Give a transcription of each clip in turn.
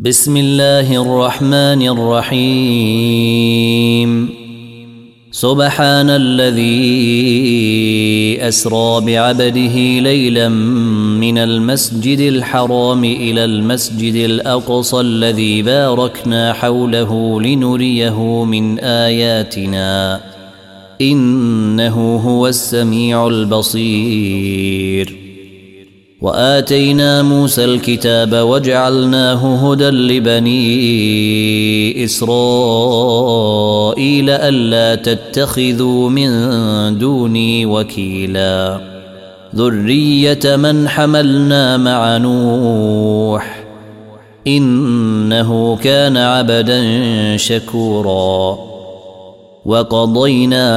بسم الله الرحمن الرحيم. سبحان الذي أسرى بعبده ليلا من المسجد الحرام إلى المسجد الأقصى الذي باركنا حوله لنريه من آياتنا إنه هو السميع البصير. وآتينا موسى الكتاب وجعلناه هدى لبني إسرائيل ألا تتخذوا من دوني وكيلا ذرية من حملنا مع نوح إنه كان عبدا شكورا. وقضينا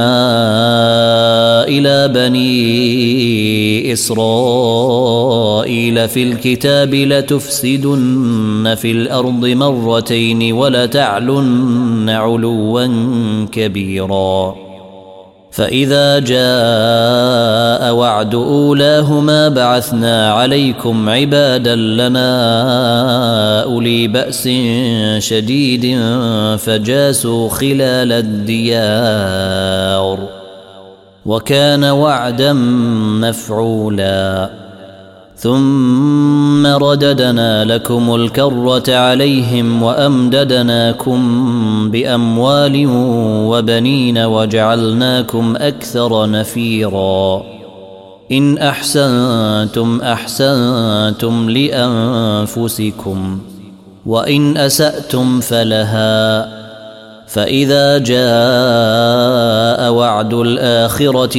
إلى بني إسرائيل في الكتاب لتفسدن في الأرض مرتين ولتعلن علوا كبيرا. فإذا جاء وعد أولاهما بعثنا عليكم عبادا لنا أولي بأس شديد فجاسوا خلال الديار وكان وعدا مفعولا. ثم رددنا لكم الكرة عليهم وأمددناكم بأموال وبنين وجعلناكم أكثر نفيرا. إن أحسنتم أحسنتم لأنفسكم وإن أسأتم فلها. فإذا جاء وعد الآخرة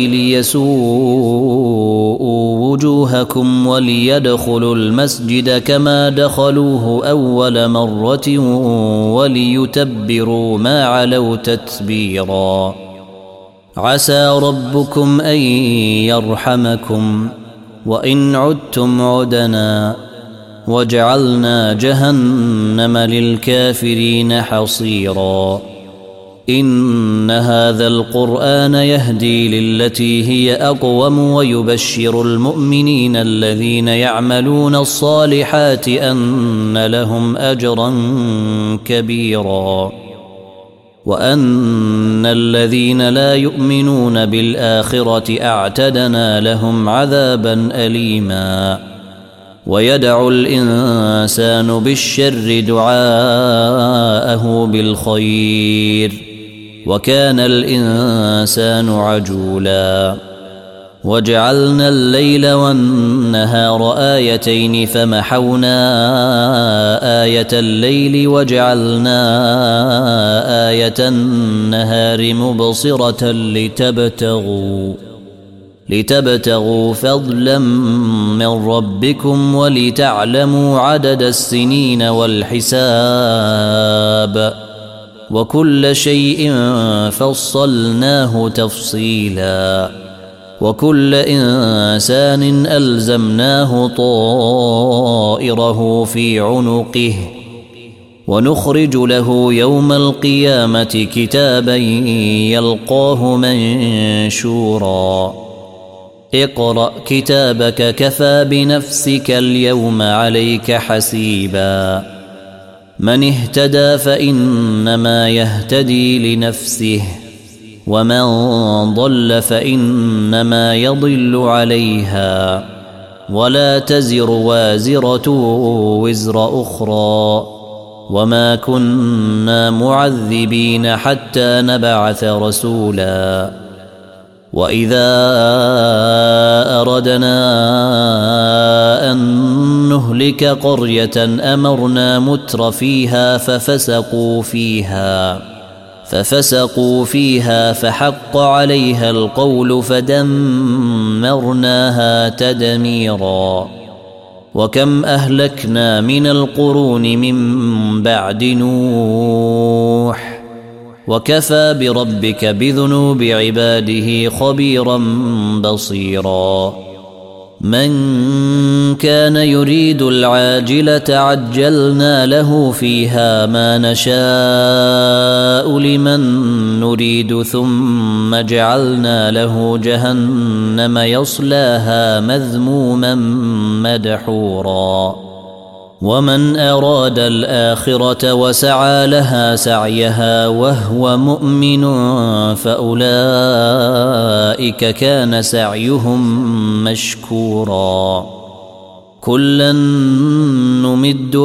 ليسوءوا وجوهكم وليدخلوا المسجد كما دخلوه أول مرة وليتبروا ما علوا تتبيرا. عسى ربكم أن يرحمكم وإن عدتم عدنا وجعلنا جهنم للكافرين حصيرا. إن هذا القرآن يهدي للتي هي أقوم ويبشر المؤمنين الذين يعملون الصالحات أن لهم أجرا كبيرا وأن الذين لا يؤمنون بالآخرة أعتدنا لهم عذابا أليما. ويدعو الإنسان بالشر دعاءه بالخير وكان الإنسان عجولا. وجعلنا الليل والنهار آيتين فمحونا آية الليل وجعلنا آية النهار مبصرة لتبتغوا فضلا من ربكم ولتعلموا عدد السنين والحساب وكل شيء فصلناه تفصيلا. وكل إنسان ألزمناه طائره في عنقه ونخرج له يوم القيامة كتابا يلقاه منشورا. اقرأ كتابك كفى بنفسك اليوم عليك حسيبا. من اهتدى فإنما يهتدي لنفسه ومن ضل فإنما يضل عليها ولا تزر وازرة وزر أخرى وما كنا معذبين حتى نبعث رسولا. وإذا أردنا أن نهلك قرية أمرنا متر فيها ففسقوا فيها فحق عليها القول فدمرناها تدميرا. وكم أهلكنا من القرون من بعد نوح وكفى بربك بذنوب عباده خبيرا بصيرا. من كان يريد العاجلة عجلنا له فيها ما نشاء لمن نريد ثم جعلنا له جهنم يصلاها مذموما مدحورا. ومن أراد الآخرة وسعى لها سعيها وهو مؤمن فأولئك كان سعيهم مشكورا كلا نمد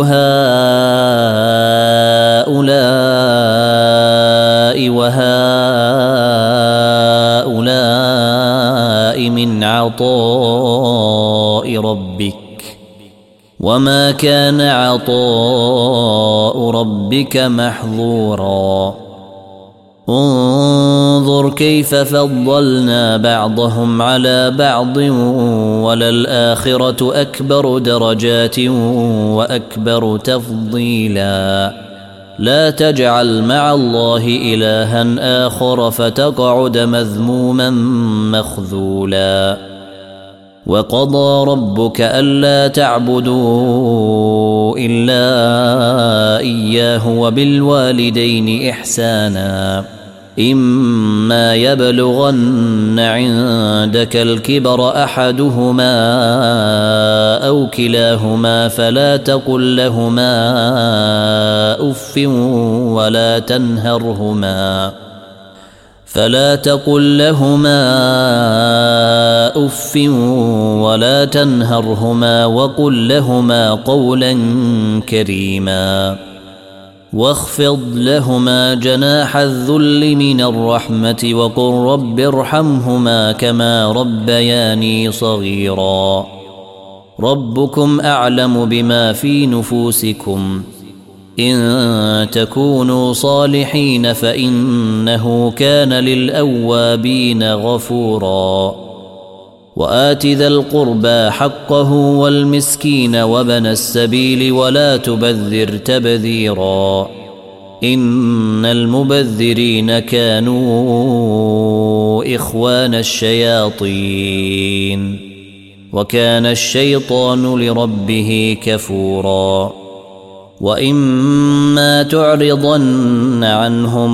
هؤلاء وهؤلاء من عطاء ربك وما كان عطاء ربك محظورا انظر كيف فضلنا بعضهم على بعض وللآخرة أكبر درجات وأكبر تفضيلا لا تجعل مع الله إلها آخر فتقعد مذموما مخذولا وقضى ربك ألا تعبدوا إلا إياه وبالوالدين إحسانا إما يبلغن عندك الكبر أحدهما أو كلاهما فلا تقل لهما أف ولا تنهرهما وقل لهما قولا كريما واخفض لهما جناح الذل من الرحمة وقل رب ارحمهما كما ربياني صغيرا ربكم أعلم بما في نفوسكم إن تكونوا صالحين فإنه كان للأوابين غفورا وآت ذا القربى حقه والمسكين وابن السبيل ولا تبذر تبذيرا إن المبذرين كانوا إخوان الشياطين وكان الشيطان لربه كفورا وإما تعرضن عنهم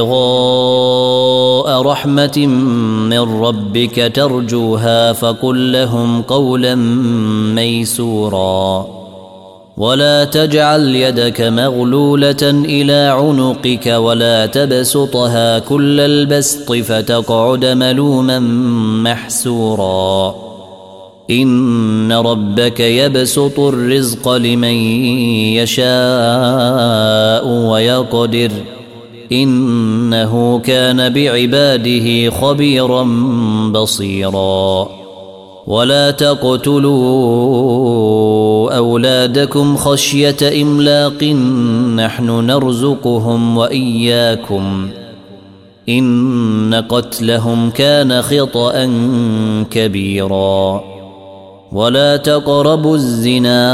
ابتغاء رحمة من ربك ترجوها فقل لهم قولا ميسورا ولا تجعل يدك مغلولة إلى عنقك ولا تبسطها كل البسط فتقعد ملوما محسورا إن ربك يبسط الرزق لمن يشاء ويقدر إنه كان بعباده خبيرا بصيرا ولا تقتلوا أولادكم خشية إملاق نحن نرزقهم وإياكم إن قتلهم كان خطأ كبيرا ولا تقربوا الزنا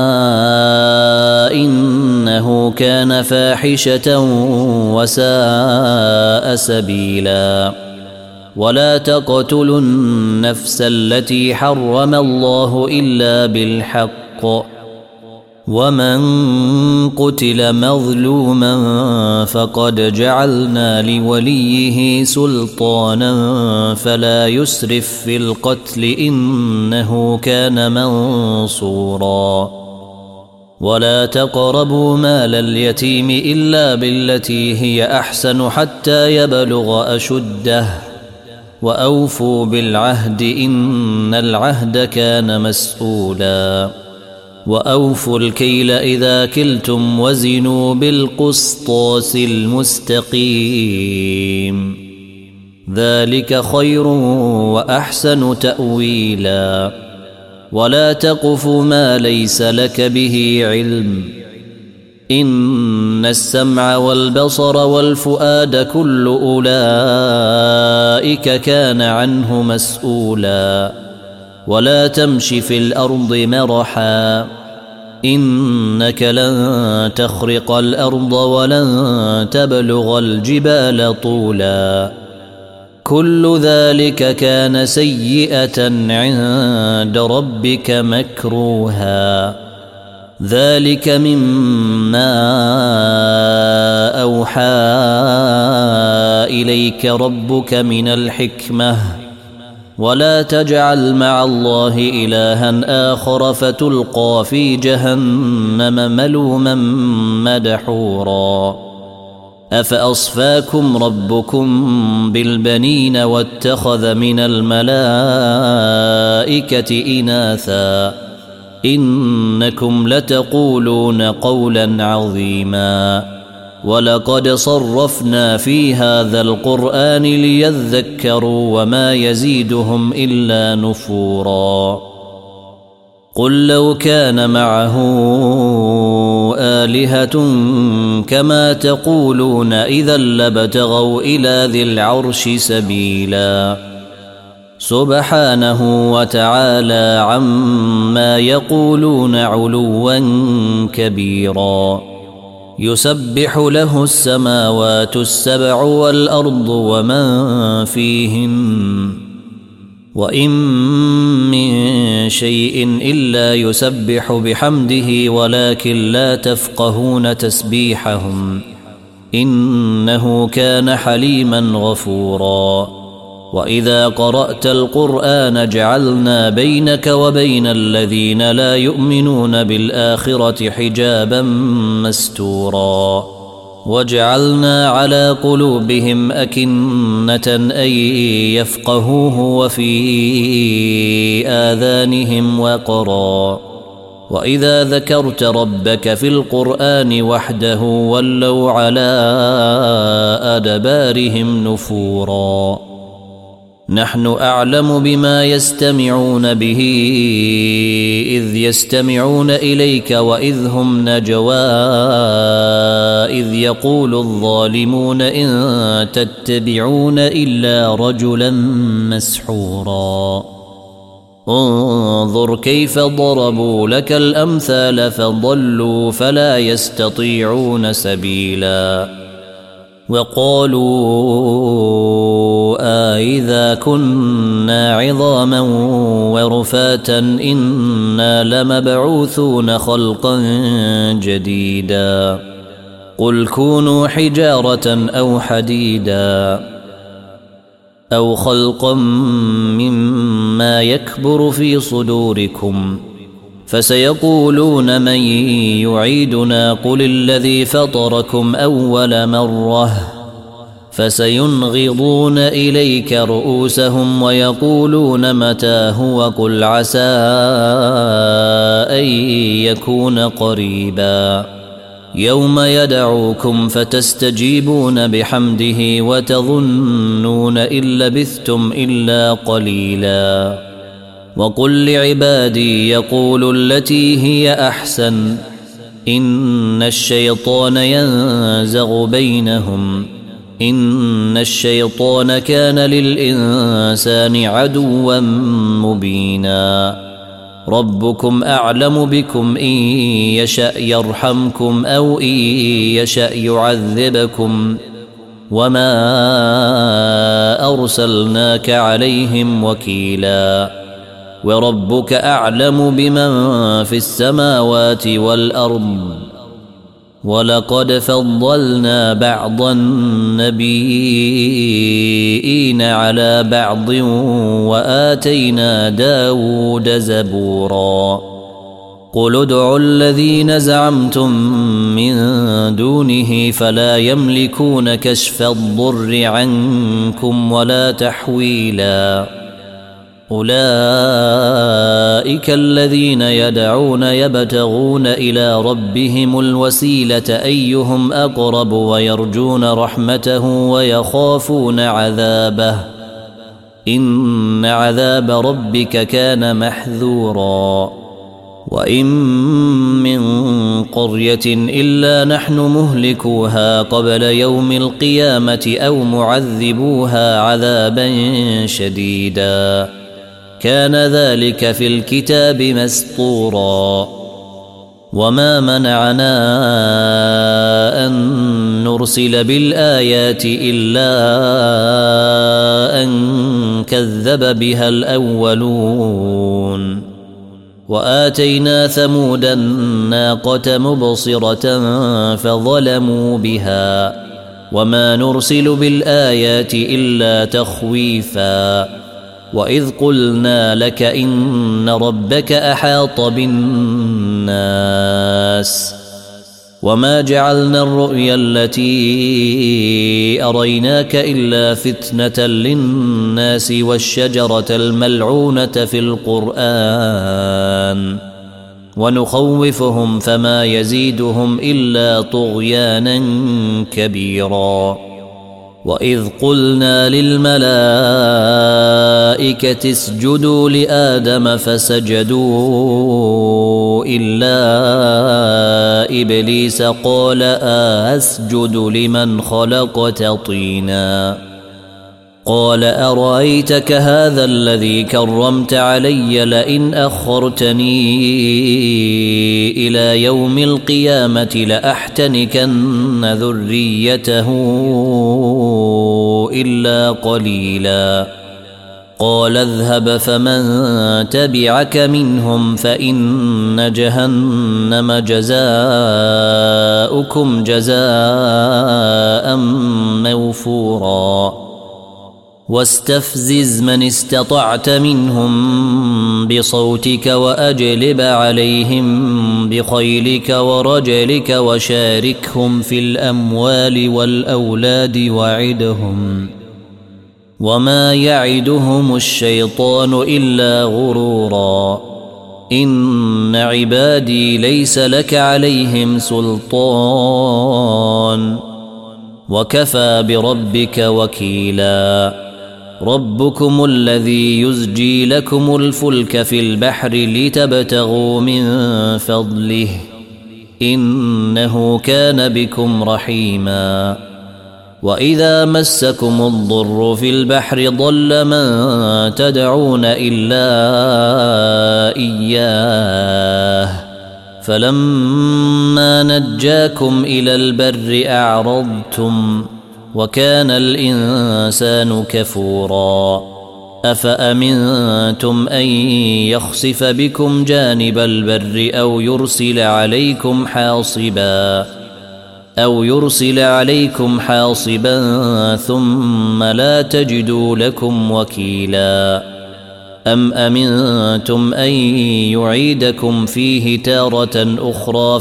إنه كان فاحشة وساء سبيلا ولا تقتلوا النفس التي حرم الله إلا بالحق ومن قتل مظلوما فقد جعلنا لوليه سلطانا فلا يسرف في القتل إنه كان منصورا ولا تقربوا مال اليتيم إلا بالتي هي أحسن حتى يبلغ أشده وأوفوا بالعهد إن العهد كان مسؤولا وأوفوا الكيل إذا كلتم وزنوا بالقسطاس المستقيم ذلك خير وأحسن تأويلا ولا تقف ما ليس لك به علم إن السمع والبصر والفؤاد كل أولئك كان عنه مسؤولا ولا تمش في الأرض مرحا إنك لن تخرق الأرض ولن تبلغ الجبال طولا كل ذلك كان سيئة عند ربك مكروها ذلك مما أوحى إليك ربك من الحكمة ولا تجعل مع الله إلها آخر فتلقى في جهنم ملوما مدحورا أفأصفاكم ربكم بالبنين واتخذ من الملائكة إناثا إنكم لتقولون قولا عظيما ولقد صرفنا في هذا القرآن ليذكروا وما يزيدهم إلا نفورا قل لو كان معه آلهة كما تقولون إذا لابتغوا إلى ذي العرش سبيلا سبحانه وتعالى عما يقولون علوا كبيرا يسبح له السماوات السبع والأرض ومن فيهن وإن من شيء إلا يسبح بحمده ولكن لا تفقهون تسبيحهم إنه كان حليما غفورا وإذا قرأت القرآن جعلنا بينك وبين الذين لا يؤمنون بالآخرة حجابا مستورا وجعلنا على قلوبهم أكنة أن يفقهوه وفي آذانهم وقرا وإذا ذكرت ربك في القرآن وحده ولوا على أدبارهم نفورا نحن أعلم بما يستمعون به إذ يستمعون إليك وإذ هم نجوى إذ يقول الظالمون إن تتبعون إلا رجلا مسحورا انظر كيف ضربوا لك الأمثال فضلوا فلا يستطيعون سبيلا وقالوا أإذا كنا عظاما ورفاتا إنا لمبعوثون خلقا جديدا قل كونوا حجارة أو حديدا أو خلقا مما يكبر في صدوركم فسيقولون من يعيدنا قل الذي فطركم أول مرة فسينغضون إليك رؤوسهم ويقولون متى هو قل عسى أن يكون قريبا يوم يدعوكم فتستجيبون بحمده وتظنون إن لبثتم إلا قليلا وقل لعبادي يقولوا التي هي أحسن إن الشيطان ينزغ بينهم إن الشيطان كان للإنسان عدوا مبينا ربكم أعلم بكم إن يشأ يرحمكم أو إن يشأ يعذبكم وما أرسلناك عليهم وكيلا وربك أعلم بمن في السماوات والأرض ولقد فضلنا بعض النبيين على بعض وآتينا داود زبورا قل ادعوا الذين زعمتم من دونه فلا يملكون كشف الضر عنكم ولا تحويلا أولئك الذين يدعون يبتغون إلى ربهم الوسيلة أيهم أقرب ويرجون رحمته ويخافون عذابه إن عذاب ربك كان محذورا وإن من قرية إلا نحن مهلكوها قبل يوم القيامة أو معذبوها عذابا شديدا كان ذلك في الكتاب مسطورا وما منعنا أن نرسل بالآيات إلا أن كذب بها الأولون وآتينا ثمود الناقة مبصرة فظلموا بها وما نرسل بالآيات إلا تخويفا وإذ قلنا لك إن ربك أحاط بالناس وما جعلنا الرؤيا التي أريناك إلا فتنة للناس والشجرة الملعونة في القرآن ونخوفهم فما يزيدهم إلا طغيانا كبيرا. وإذ قلنا للملائكة اسجدوا لآدم فسجدوا إلا إبليس قال أسجد لمن خلقت طينا قال أرأيتك هذا الذي كرمت علي لئن أخرتني إلى يوم القيامة لأحتنكن ذريته إلا قليلا قال اذهب فمن تبعك منهم فإن جهنم جزاؤكم جزاء موفورا واستفزز من استطعت منهم بصوتك وأجلب عليهم بخيلك ورجلك وشاركهم في الأموال والأولاد وعدهم وما يعدهم الشيطان إلا غرورا إن عبادي ليس لك عليهم سلطان وكفى بربك وكيلا. ربكم الذي يزجي لكم الفلك في البحر لتبتغوا من فضله إنه كان بكم رحيما. وإذا مسكم الضر في البحر ضل من تدعون إلا إياه فلما نجاكم إلى البر أعرضتم وكان الإنسان كفورا. أفأمنتم أن يخسف بكم جانب البر أو يرسل عليكم حاصبا ثم لا تجدوا لكم وكيلا. أم أمنتم أن يعيدكم فيه تارة أخرى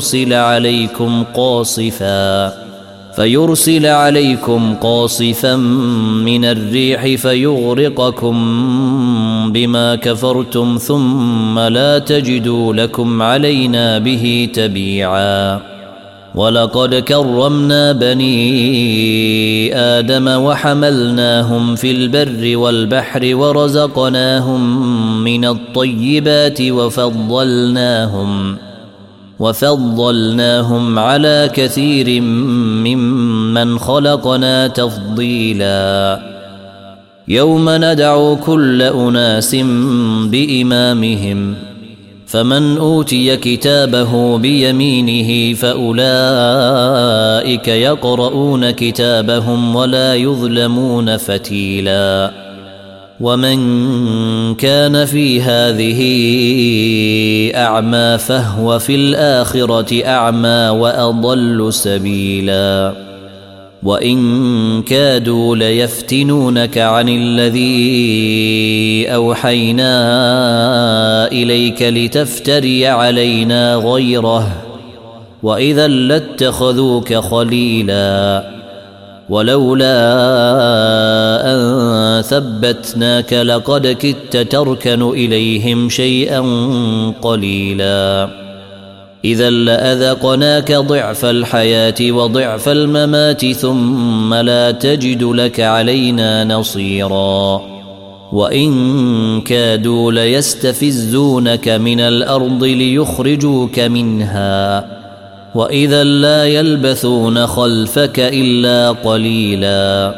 فيرسل عليكم قاصفا من الريح فيغرقكم بما كفرتم ثم لا تجدوا لكم علينا به تبيعا. ولقد كرمنا بني آدم وحملناهم في البر والبحر ورزقناهم من الطيبات وفضلناهم على كثير ممن خلقنا تفضيلا. يوم ندعو كل أناس بإمامهم فمن أوتي كتابه بيمينه فأولئك يقرؤون كتابهم ولا يظلمون فتيلا. ومن كان في هذه أعمى فهو في الآخرة أعمى وأضل سبيلا. وإن كادوا ليفتنونك عن الذي أوحينا إليك لتفتري علينا غيره وإذا لاتخذوك خليلا. ولولا أن ثبتناك لقد كدت تركن إليهم شيئا قليلا. إذا لأذقناك ضعف الحياة وضعف الممات ثم لا تجد لك علينا نصيرا. وإن كادوا ليستفزونك من الأرض ليخرجوك منها وإذا لا يلبثون خلفك إلا قليلا.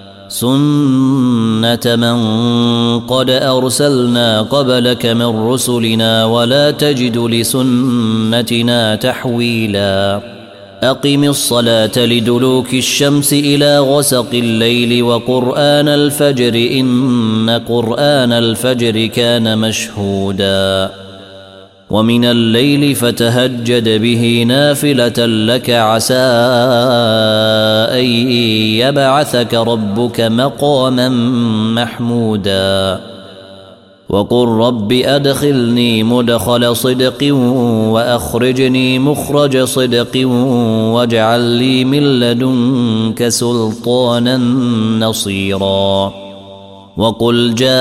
سنة من قد أرسلنا قبلك من رسلنا ولا تجد لسنتنا تحويلا. أقم الصلاة لدلوك الشمس إلى غسق الليل وقرآن الفجر إن قرآن الفجر كان مشهودا. ومن الليل فتهجد به نافلة لك عسى أن يبعثك ربك مقاما محمودا وقل رب أدخلني مدخل صدق وأخرجني مخرج صدق واجعل لي من لدنك سلطانا نصيرا وقل جاء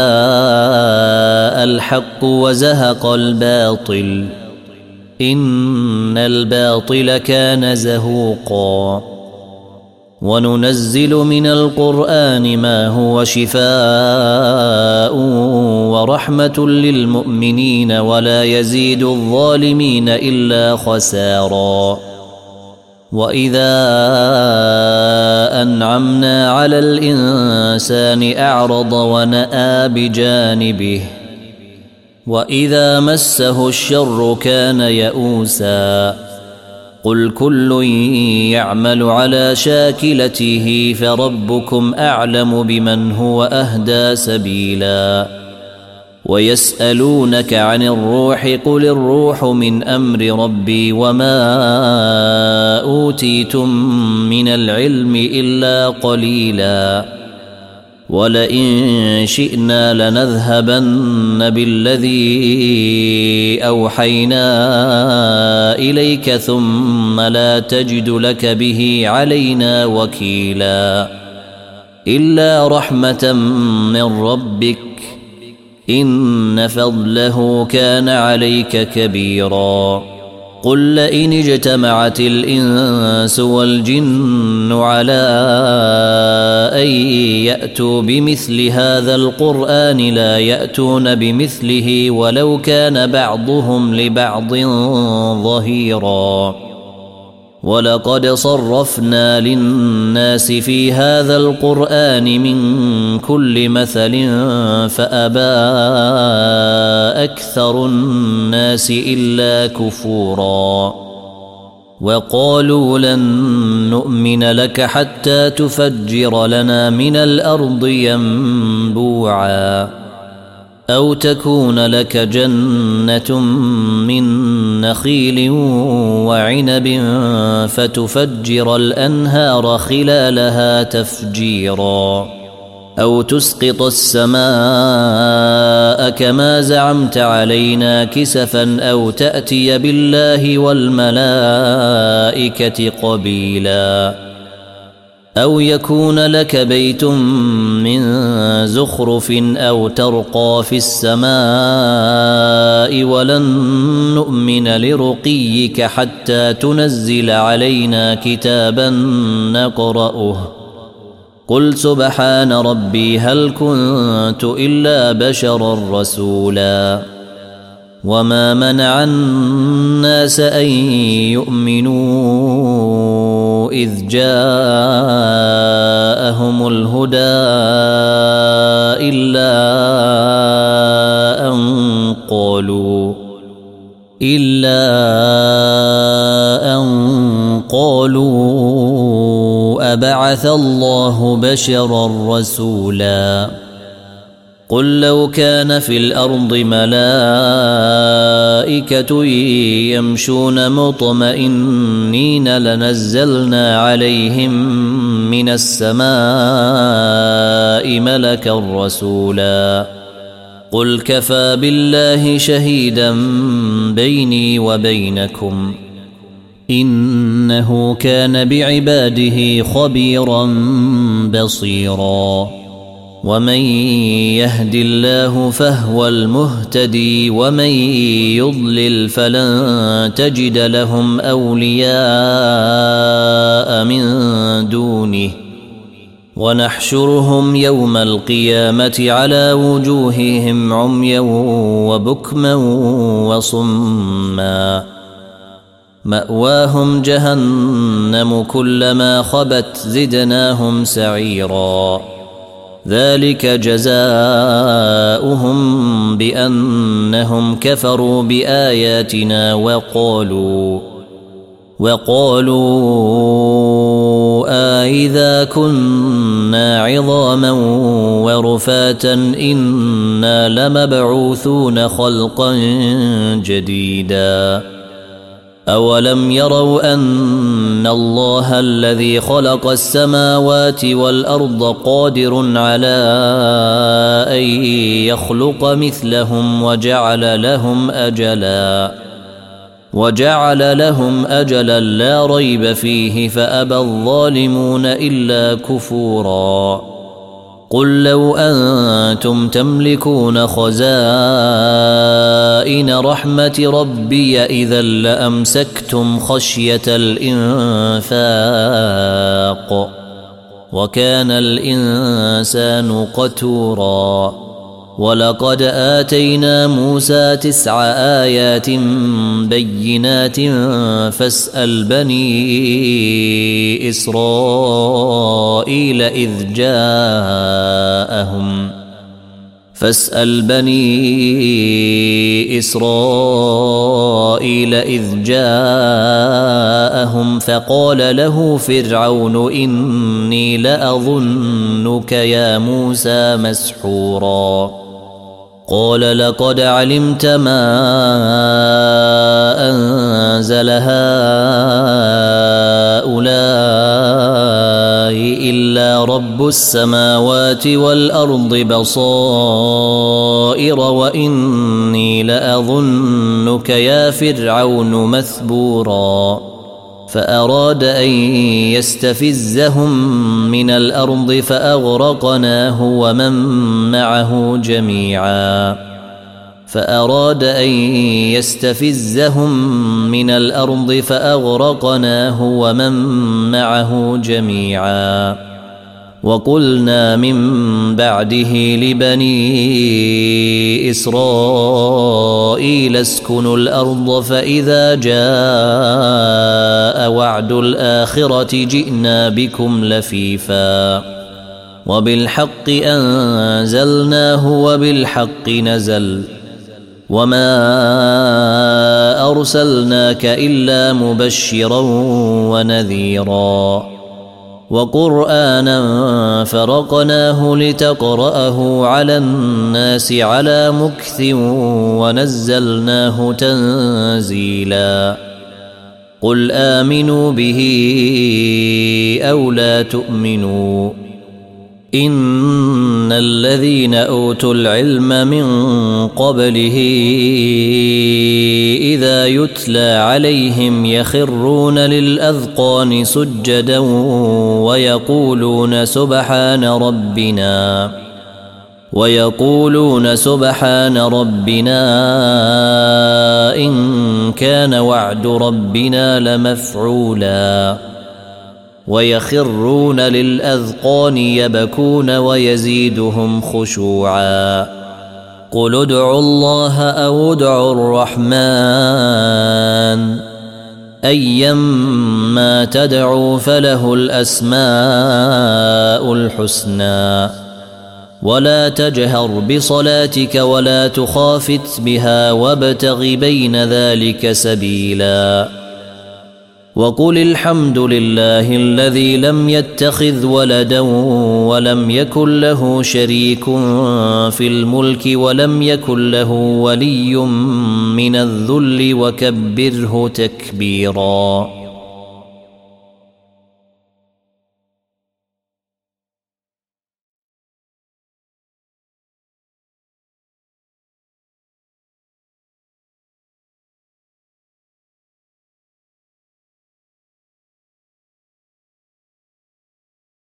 الحق وزهق الباطل إن الباطل كان زهوقا وننزل من القرآن ما هو شفاء ورحمة للمؤمنين ولا يزيد الظالمين إلا خسارا وإذا أنعمنا على الإنسان أعرض ونأى بجانبه وإذا مسه الشر كان يئوسا قل كل يعمل على شاكلته فربكم أعلم بمن هو أهدى سبيلا ويسألونك عن الروح قل الروح من أمر ربي وما أوتيتم من العلم إلا قليلا ولئن شئنا لنذهبن بالذي أوحينا إليك ثم لا تجد لك به علينا وكيلا إلا رحمة من ربك إن فضله كان عليك كبيرا قل لئن اجتمعت الإنس والجن على أن يأتوا بمثل هذا القرآن لا يأتون بمثله ولو كان بعضهم لبعض ظهيرا ولقد صرفنا للناس في هذا القرآن من كل مثل فأبى أكثر الناس إلا كفورا وقالوا لن نؤمن لك حتى تفجر لنا من الأرض ينبوعا أو تكون لك جنة من نخيل وعنب فتفجر الأنهار خلالها تفجيرا أو تسقط السماء كما زعمت علينا كسفا أو تأتي بالله والملائكة قبيلا أو يكون لك بيت من زخرف أو ترقى في السماء ولن نؤمن لرقيك حتى تنزل علينا كتابا نقرأه قل سبحان ربي هل كنت إلا بشرا رسولا وما منع الناس أن يؤمنوا إذ جاءهم الهدى إلا أن قالوا أبعث الله بشرا رسولا قل لو كان في الأرض ملائكة يمشون مطمئنين لنزلنا عليهم من السماء ملكا رسولا قل كفى بالله شهيدا بيني وبينكم إنه كان بعباده خبيرا بصيرا ومن يهد الله فهو المهتدي ومن يضلل فلن تجد لهم أولياء من دونه ونحشرهم يوم القيامة على وجوههم عميا وبكما وصما مأواهم جهنم كلما خبت زدناهم سعيرا ذلك جزاؤهم بأنهم كفروا بآياتنا وقالوا أإذا كنا عظاما ورفاتا إنا لمبعوثون خلقا جديدا أولم يروا أن الله الذي خلق السماوات والأرض قادر على أن يخلق مثلهم وجعل لهم أجلا لا ريب فيه فأبى الظالمون إلا كفورا قل لو أنتم تملكون خزائن رحمة ربي إذا لأمسكتم خشية الإنفاق وكان الإنسان قتورا ولقد آتينا موسى 9 آيات بينات فاسأل بني إسرائيل إذ جاءهم فقال له فرعون إني لأظنك يا موسى مسحورا قال لقد علمت ما أنزل هؤلاء إلا رب السماوات والأرض بصائر وإني لأظنك يا فرعون مثبورا فأراد أن يستفزهم من الأرض فأغرقناه ومن معه جميعا وقلنا من بعده لبني إسرائيل اسكنوا الأرض فإذا جاء وعد الآخرة جئنا بكم لفيفا وبالحق أنزلناه وبالحق نزل وما أرسلناك إلا مبشرا ونذيرا وقرآنا فرقناه لتقرأه على الناس على مكث ونزلناه تنزيلا قل آمنوا به أو لا تؤمنوا إن الذين أوتوا العلم من قبله إذا يتلى عليهم يخرون للأذقان سجدا ويقولون سبحان ربنا إن كان وعد ربنا لمفعولا ويخرون للأذقان يبكون ويزيدهم خشوعا قل ادعوا الله أو ادعوا الرحمن أيما تدعوا فله الأسماء الحسنى ولا تجهر بصلاتك ولا تخافت بها وابتغ بين ذلك سبيلا وقل الحمد لله الذي لم يتخذ ولدا ولم يكن له شريك في الملك ولم يكن له ولي من الذل وكبره تكبيرا